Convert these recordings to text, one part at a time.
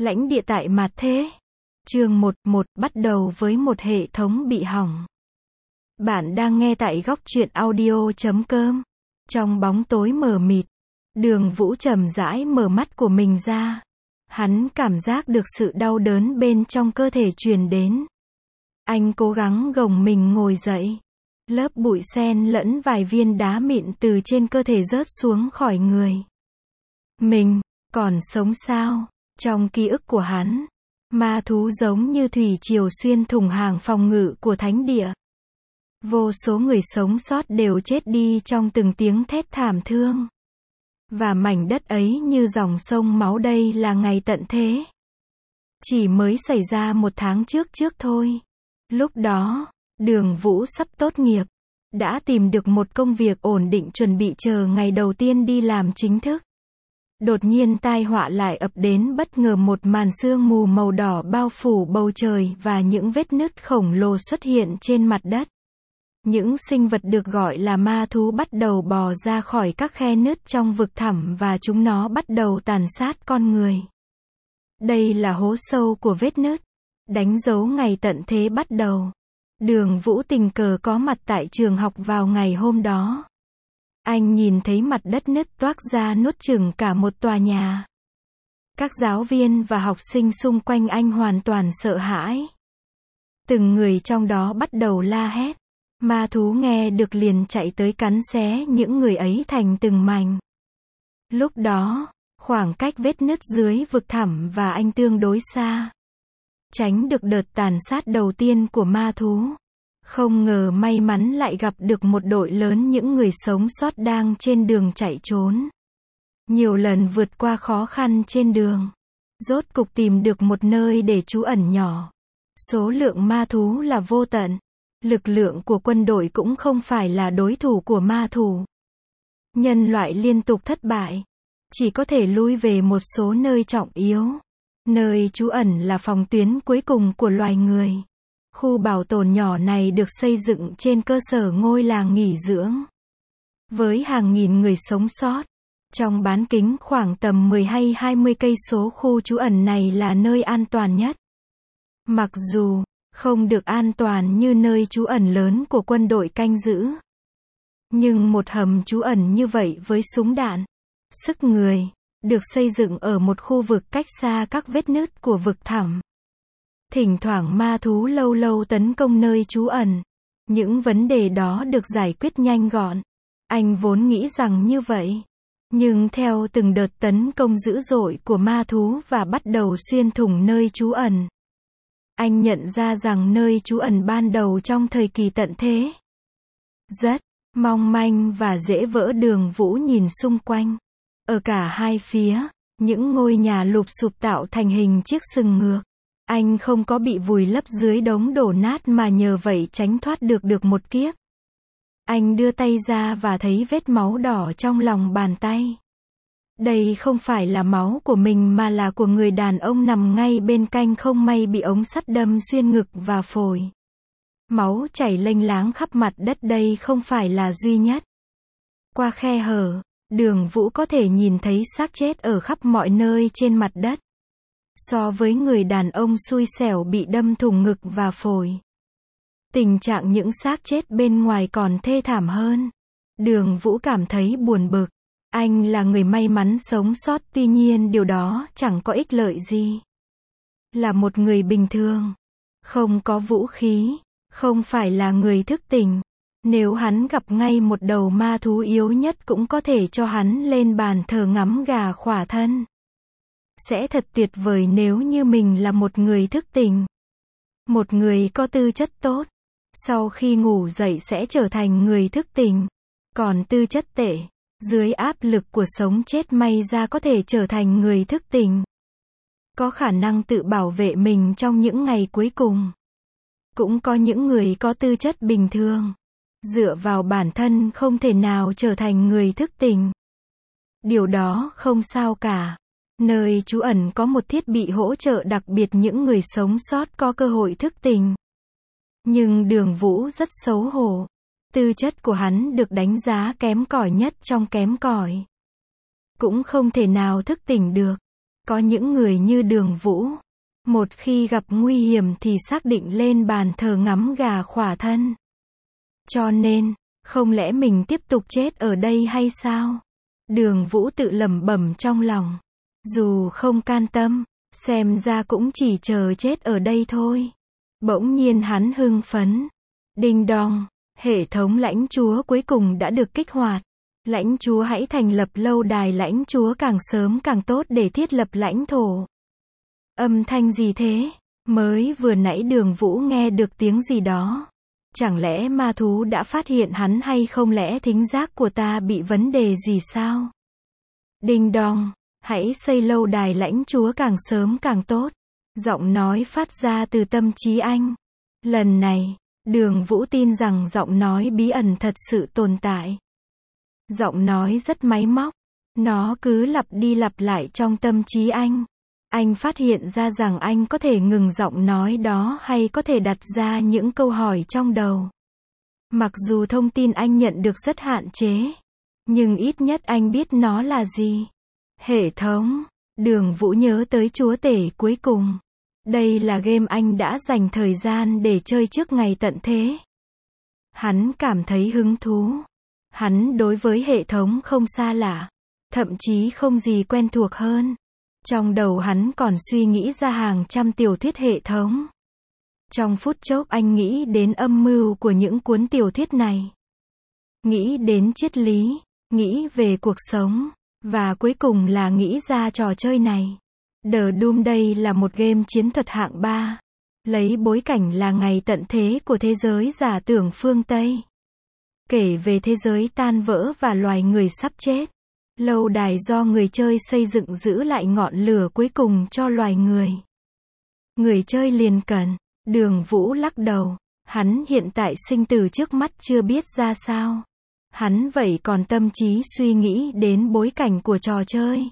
Lãnh địa tại Mạt Thế. Chương 11 bắt đầu với một hệ thống bị hỏng. Bạn đang nghe tại góc truyện audio.com. Trong bóng tối mờ mịt, Đường Vũ chậm rãi mở mắt của mình ra. Hắn cảm giác được sự đau đớn bên trong cơ thể truyền đến. Anh cố gắng gồng mình ngồi dậy. Lớp bụi sen lẫn vài viên đá mịn từ trên cơ thể rớt xuống khỏi người. Mình còn sống sao? Trong ký ức của hắn, ma thú giống như thủy triều xuyên thủng hàng phòng ngự của thánh địa. Vô số người sống sót đều chết đi trong từng tiếng thét thảm thương. Và mảnh đất ấy như dòng sông máu, đây là ngày tận thế. Chỉ mới xảy ra 1 tháng trước thôi. Lúc đó, Đường Vũ sắp tốt nghiệp. Đã tìm được một công việc ổn định chuẩn bị chờ ngày đầu tiên đi làm chính thức. Đột nhiên tai họa lại ập đến bất ngờ, một màn sương mù màu đỏ bao phủ bầu trời và những vết nứt khổng lồ xuất hiện trên mặt đất. Những sinh vật được gọi là ma thú bắt đầu bò ra khỏi các khe nứt trong vực thẳm và chúng nó bắt đầu tàn sát con người. Đây là hố sâu của vết nứt, đánh dấu ngày tận thế bắt đầu. Đường Vũ tình cờ có mặt tại trường học vào ngày hôm đó. Anh nhìn thấy mặt đất nứt toác ra nuốt chửng cả một tòa nhà. Các giáo viên và học sinh xung quanh anh hoàn toàn sợ hãi. Từng người trong đó bắt đầu la hét. Ma thú nghe được liền chạy tới cắn xé những người ấy thành từng mảnh. Lúc đó, khoảng cách vết nứt dưới vực thẳm và anh tương đối xa. Tránh được đợt tàn sát đầu tiên của ma thú. Không ngờ may mắn lại gặp được một đội lớn những người sống sót đang trên đường chạy trốn. Nhiều lần vượt qua khó khăn trên đường. Rốt cục tìm được một nơi để trú ẩn nhỏ. Số lượng ma thú là vô tận. Lực lượng của quân đội cũng không phải là đối thủ của ma thú. Nhân loại liên tục thất bại. Chỉ có thể lui về một số nơi trọng yếu. Nơi trú ẩn là phòng tuyến cuối cùng của loài người. Khu bảo tồn nhỏ này được xây dựng trên cơ sở ngôi làng nghỉ dưỡng. Với hàng nghìn người sống sót. Trong bán kính khoảng tầm 10 hay 20 cây số, khu trú ẩn này là nơi an toàn nhất. Mặc dù không được an toàn như nơi trú ẩn lớn của quân đội canh giữ. Nhưng một hầm trú ẩn như vậy với súng đạn, sức người, được xây dựng ở một khu vực cách xa các vết nứt của vực thẳm. Thỉnh thoảng ma thú lâu lâu tấn công nơi trú ẩn. Những vấn đề đó được giải quyết nhanh gọn. Anh vốn nghĩ rằng như vậy. Nhưng theo từng đợt tấn công dữ dội của ma thú và bắt đầu xuyên thủng nơi trú ẩn, anh nhận ra rằng nơi trú ẩn ban đầu trong thời kỳ tận thế rất mong manh và dễ vỡ. Đường Vũ nhìn xung quanh. Ở cả hai phía, những ngôi nhà lụp xụp tạo thành hình chiếc sừng ngược. Anh không có bị vùi lấp dưới đống đổ nát mà nhờ vậy tránh thoát được một kiếp. Anh đưa tay ra và thấy vết máu đỏ trong lòng bàn tay. Đây không phải là máu của mình mà là của người đàn ông nằm ngay bên cạnh, không may bị ống sắt đâm xuyên ngực và phổi. Máu chảy lênh láng khắp mặt đất, đây không phải là duy nhất. Qua khe hở, Đường Vũ có thể nhìn thấy xác chết ở khắp mọi nơi trên mặt đất. So với người đàn ông xui xẻo bị đâm thủng ngực và phổi, tình trạng những xác chết bên ngoài còn thê thảm hơn. Đường Vũ cảm thấy buồn bực. Anh là người may mắn sống sót, tuy nhiên điều đó chẳng có ích lợi gì. Là một người bình thường, không có vũ khí, không phải là người thức tỉnh. Nếu hắn gặp ngay một đầu ma thú yếu nhất cũng có thể cho hắn lên bàn thờ ngắm gà khỏa thân. Sẽ thật tuyệt vời nếu như mình là một người thức tỉnh. Một người có tư chất tốt. Sau khi ngủ dậy sẽ trở thành người thức tỉnh. Còn tư chất tệ, dưới áp lực của sống chết may ra có thể trở thành người thức tỉnh. Có khả năng tự bảo vệ mình trong những ngày cuối cùng. Cũng có những người có tư chất bình thường. Dựa vào bản thân không thể nào trở thành người thức tỉnh. Điều đó không sao cả. Nơi trú ẩn có một thiết bị hỗ trợ đặc biệt những người sống sót có cơ hội thức tỉnh. Nhưng Đường Vũ rất xấu hổ. Tư chất của hắn được đánh giá kém cỏi nhất trong kém cỏi. Cũng không thể nào thức tỉnh được. Có những người như Đường Vũ, một khi gặp nguy hiểm thì xác định lên bàn thờ ngắm gà khỏa thân. Cho nên, không lẽ mình tiếp tục chết ở đây hay sao? Đường Vũ tự lẩm bẩm trong lòng. Dù không can tâm, xem ra cũng chỉ chờ chết ở đây thôi. Bỗng nhiên hắn hưng phấn. Đinh đong, hệ thống lãnh chúa cuối cùng đã được kích hoạt. Lãnh chúa hãy thành lập lâu đài lãnh chúa càng sớm càng tốt để thiết lập lãnh thổ. Âm thanh gì thế? Mới vừa nãy Đường Vũ nghe được tiếng gì đó. Chẳng lẽ ma thú đã phát hiện hắn hay không lẽ thính giác của ta bị vấn đề gì sao? Đinh đong, hãy xây lâu đài lãnh chúa càng sớm càng tốt. Giọng nói phát ra từ tâm trí anh. Lần này, Đường Vũ tin rằng giọng nói bí ẩn thật sự tồn tại. Giọng nói rất máy móc. Nó cứ lặp đi lặp lại trong tâm trí anh. Anh phát hiện ra rằng anh có thể ngừng giọng nói đó hay có thể đặt ra những câu hỏi trong đầu. Mặc dù thông tin anh nhận được rất hạn chế, nhưng ít nhất anh biết nó là gì. Hệ thống. Đường Vũ nhớ tới chúa tể cuối cùng. Đây là game anh đã dành thời gian để chơi trước ngày tận thế. Hắn cảm thấy hứng thú. Hắn đối với hệ thống không xa lạ, thậm chí không gì quen thuộc hơn. Trong đầu hắn còn suy nghĩ ra hàng trăm tiểu thuyết hệ thống. Trong phút chốc anh nghĩ đến âm mưu của những cuốn tiểu thuyết này. Nghĩ đến triết lý, nghĩ về cuộc sống, và cuối cùng là nghĩ ra trò chơi này. The Doom đây là một game chiến thuật hạng 3. Lấy bối cảnh là ngày tận thế của thế giới giả tưởng phương Tây. Kể về thế giới tan vỡ và loài người sắp chết. Lâu đài do người chơi xây dựng giữ lại ngọn lửa cuối cùng cho loài người. Người chơi liền cần. Đường Vũ lắc đầu. Hắn hiện tại sinh tử trước mắt chưa biết ra sao. Hắn vậy còn tâm trí suy nghĩ đến bối cảnh của trò chơi.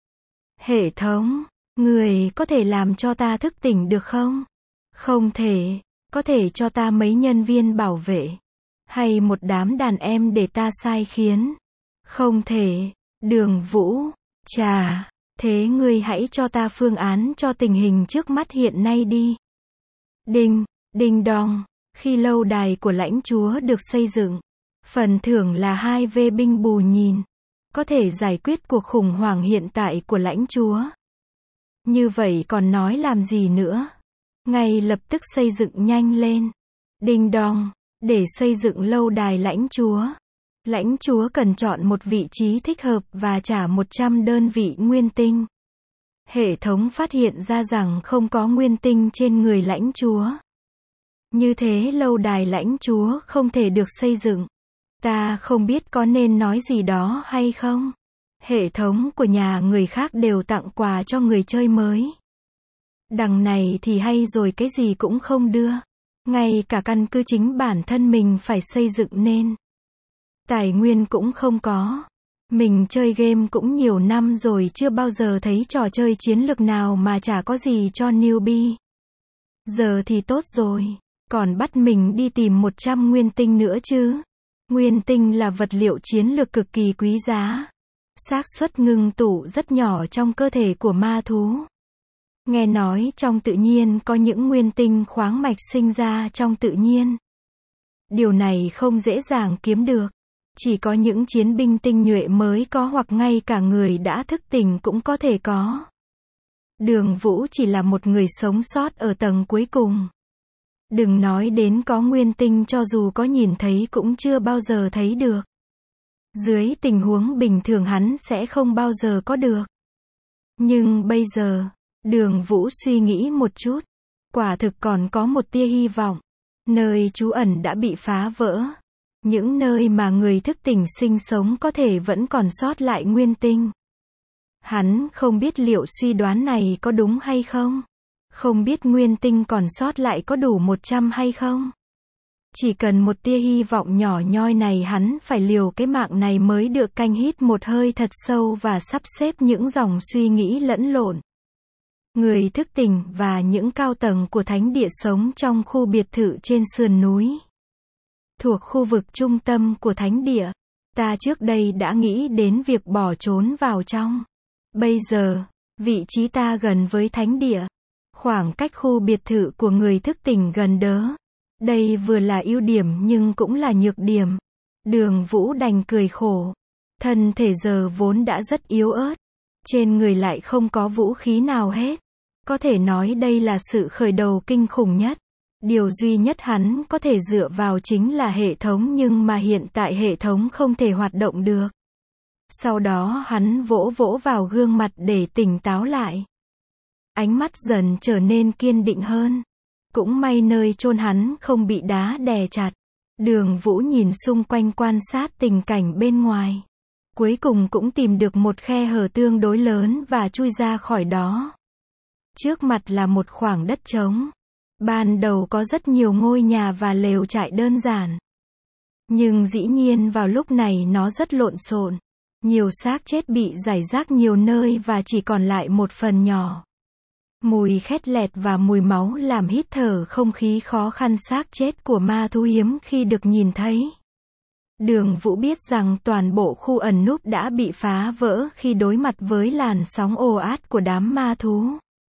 Hệ thống, người có thể làm cho ta thức tỉnh được không? Không thể. Có thể cho ta mấy nhân viên bảo vệ. Hay một đám đàn em để ta sai khiến? Không thể. Đường Vũ, chà, thế ngươi hãy cho ta phương án cho tình hình trước mắt hiện nay đi. Đinh, đinh đong, khi lâu đài của lãnh chúa được xây dựng, phần thưởng là 2 vệ binh bù nhìn, có thể giải quyết cuộc khủng hoảng hiện tại của lãnh chúa. Như vậy còn nói làm gì nữa? Ngay lập tức xây dựng nhanh lên. Đinh đong, để xây dựng lâu đài lãnh chúa cần chọn một vị trí thích hợp và trả 100 đơn vị nguyên tinh. Hệ thống phát hiện ra rằng không có nguyên tinh trên người lãnh chúa. Như thế lâu đài lãnh chúa không thể được xây dựng. Ta không biết có nên nói gì đó hay không. Hệ thống của nhà người khác đều tặng quà cho người chơi mới. Đằng này thì hay rồi cái gì cũng không đưa. Ngay cả căn cứ chính bản thân mình phải xây dựng nên. Tài nguyên cũng không có. Mình chơi game cũng nhiều năm rồi chưa bao giờ thấy trò chơi chiến lược nào mà chả có gì cho newbie. Giờ thì tốt rồi. Còn bắt mình đi tìm 100 nguyên tinh nữa chứ. Nguyên tinh là vật liệu chiến lược cực kỳ quý giá. Xác suất ngưng tụ rất nhỏ trong cơ thể của ma thú. Nghe nói trong tự nhiên có những nguyên tinh khoáng mạch sinh ra trong tự nhiên. Điều này không dễ dàng kiếm được. Chỉ có những chiến binh tinh nhuệ mới có hoặc ngay cả người đã thức tỉnh cũng có thể có. Đường Vũ chỉ là một người sống sót ở tầng cuối cùng. Đừng nói đến có nguyên tinh, cho dù có nhìn thấy cũng chưa bao giờ thấy được. Dưới tình huống bình thường hắn sẽ không bao giờ có được. Nhưng bây giờ, Đường Vũ suy nghĩ một chút. Quả thực còn có một tia hy vọng. Nơi trú ẩn đã bị phá vỡ. Những nơi mà người thức tỉnh sinh sống có thể vẫn còn sót lại nguyên tinh. Hắn không biết liệu suy đoán này có đúng hay không. Không biết nguyên tinh còn sót lại có đủ 100 hay không. Chỉ cần một tia hy vọng nhỏ nhoi này hắn phải liều cái mạng này mới được. Canh hít một hơi thật sâu và sắp xếp những dòng suy nghĩ lẫn lộn. Người thức tỉnh và những cao tầng của thánh địa sống trong khu biệt thự trên sườn núi. Thuộc khu vực trung tâm của thánh địa. Ta trước đây đã nghĩ đến việc bỏ trốn vào trong. Bây giờ, Vị trí ta gần với thánh địa. Khoảng cách khu biệt thự của người thức tỉnh gần đớ. Đây vừa là ưu điểm nhưng cũng là nhược điểm. Đường Vũ đành cười khổ. Thân thể giờ vốn đã rất yếu ớt. Trên người lại không có vũ khí nào hết. Có thể nói đây là sự khởi đầu kinh khủng nhất. Điều duy nhất hắn có thể dựa vào chính là hệ thống, nhưng mà hiện tại hệ thống không thể hoạt động được. Sau đó hắn vỗ vỗ vào gương mặt để tỉnh táo lại. Ánh mắt dần trở nên kiên định hơn. Cũng may nơi chôn hắn không bị đá đè chặt. Đường Vũ nhìn xung quanh quan sát tình cảnh bên ngoài. Cuối cùng cũng tìm được một khe hở tương đối lớn và chui ra khỏi đó. Trước mặt là một khoảng đất trống. Ban đầu có rất nhiều ngôi nhà và lều trại đơn giản. Nhưng dĩ nhiên vào lúc này nó rất lộn xộn. Nhiều xác chết bị rải rác nhiều nơi và chỉ còn lại một phần nhỏ. Mùi khét lẹt và mùi máu làm hít thở không khí khó khăn. Xác chết của ma thú hiếm khi được nhìn thấy. Đường Vũ biết rằng toàn bộ khu ẩn núp đã bị phá vỡ khi đối mặt với làn sóng ồ ạt của đám ma thú.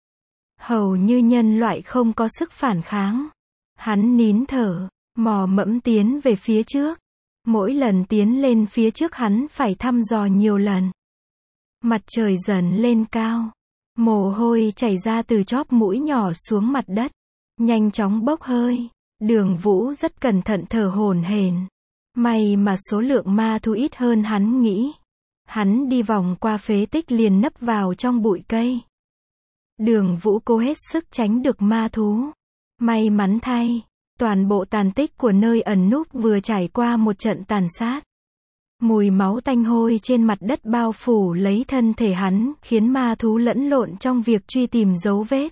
Hầu như nhân loại không có sức phản kháng. Hắn nín thở, mò mẫm tiến về phía trước. Mỗi lần tiến lên phía trước hắn phải thăm dò nhiều lần. Mặt trời dần lên cao. Mồ hôi chảy ra từ chóp mũi nhỏ xuống mặt đất. Nhanh chóng bốc hơi. Đường Vũ rất cẩn thận thở hổn hển. May mà số lượng ma thú ít hơn hắn nghĩ. Hắn đi vòng qua phế tích liền nấp vào trong bụi cây. Đường Vũ cố hết sức tránh được ma thú. May mắn thay, toàn bộ tàn tích của nơi ẩn núp vừa trải qua một trận tàn sát. Mùi máu tanh hôi trên mặt đất bao phủ lấy thân thể hắn, khiến ma thú lẫn lộn trong việc truy tìm dấu vết.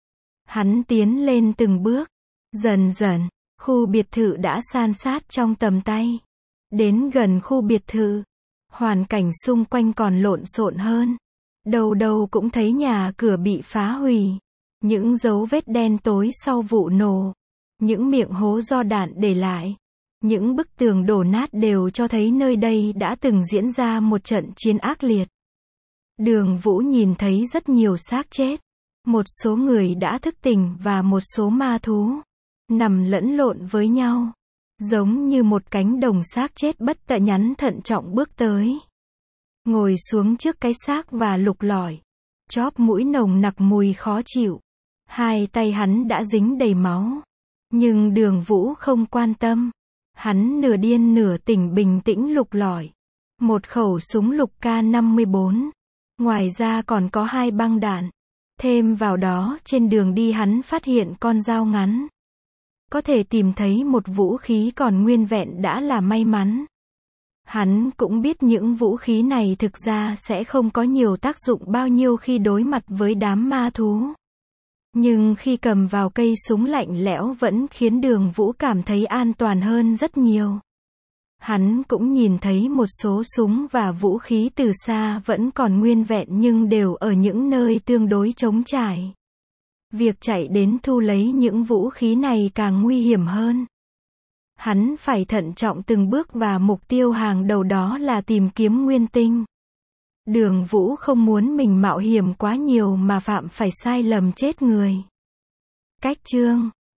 Hắn tiến lên từng bước. Dần dần, khu biệt thự đã san sát trong tầm tay. Đến gần khu biệt thự, hoàn cảnh xung quanh còn lộn xộn hơn. Đâu đâu cũng thấy nhà cửa bị phá hủy. Những dấu vết đen tối sau vụ nổ. Những miệng hố do đạn để lại. Những bức tường đổ nát đều cho thấy nơi đây đã từng diễn ra một trận chiến ác liệt. Đường Vũ nhìn thấy rất nhiều xác chết. Một số người đã thức tỉnh và một số ma thú nằm lẫn lộn với nhau. Giống như một cánh đồng xác chết bất tận nhắn thận trọng bước tới. Ngồi xuống trước cái xác và lục lọi. Chóp mũi nồng nặc mùi khó chịu. Hai tay hắn đã dính đầy máu. Nhưng Đường Vũ không quan tâm. Hắn nửa điên nửa tỉnh bình tĩnh lục lọi. Một khẩu súng lục K54. Ngoài ra còn có 2 băng đạn. Thêm vào đó trên đường đi hắn phát hiện con dao ngắn. Có thể tìm thấy một vũ khí còn nguyên vẹn đã là may mắn. Hắn cũng biết những vũ khí này thực ra sẽ không có nhiều tác dụng bao nhiêu khi đối mặt với đám ma thú. Nhưng khi cầm vào cây súng lạnh lẽo vẫn khiến Đường Vũ cảm thấy an toàn hơn rất nhiều. Hắn cũng nhìn thấy một số súng và vũ khí từ xa vẫn còn nguyên vẹn nhưng đều ở những nơi tương đối trống trải. Việc chạy đến thu lấy những vũ khí này càng nguy hiểm hơn. Hắn phải thận trọng từng bước và mục tiêu hàng đầu đó là tìm kiếm nguyên tinh. Đường Vũ không muốn mình mạo hiểm quá nhiều mà phạm phải sai lầm chết người. Cách chương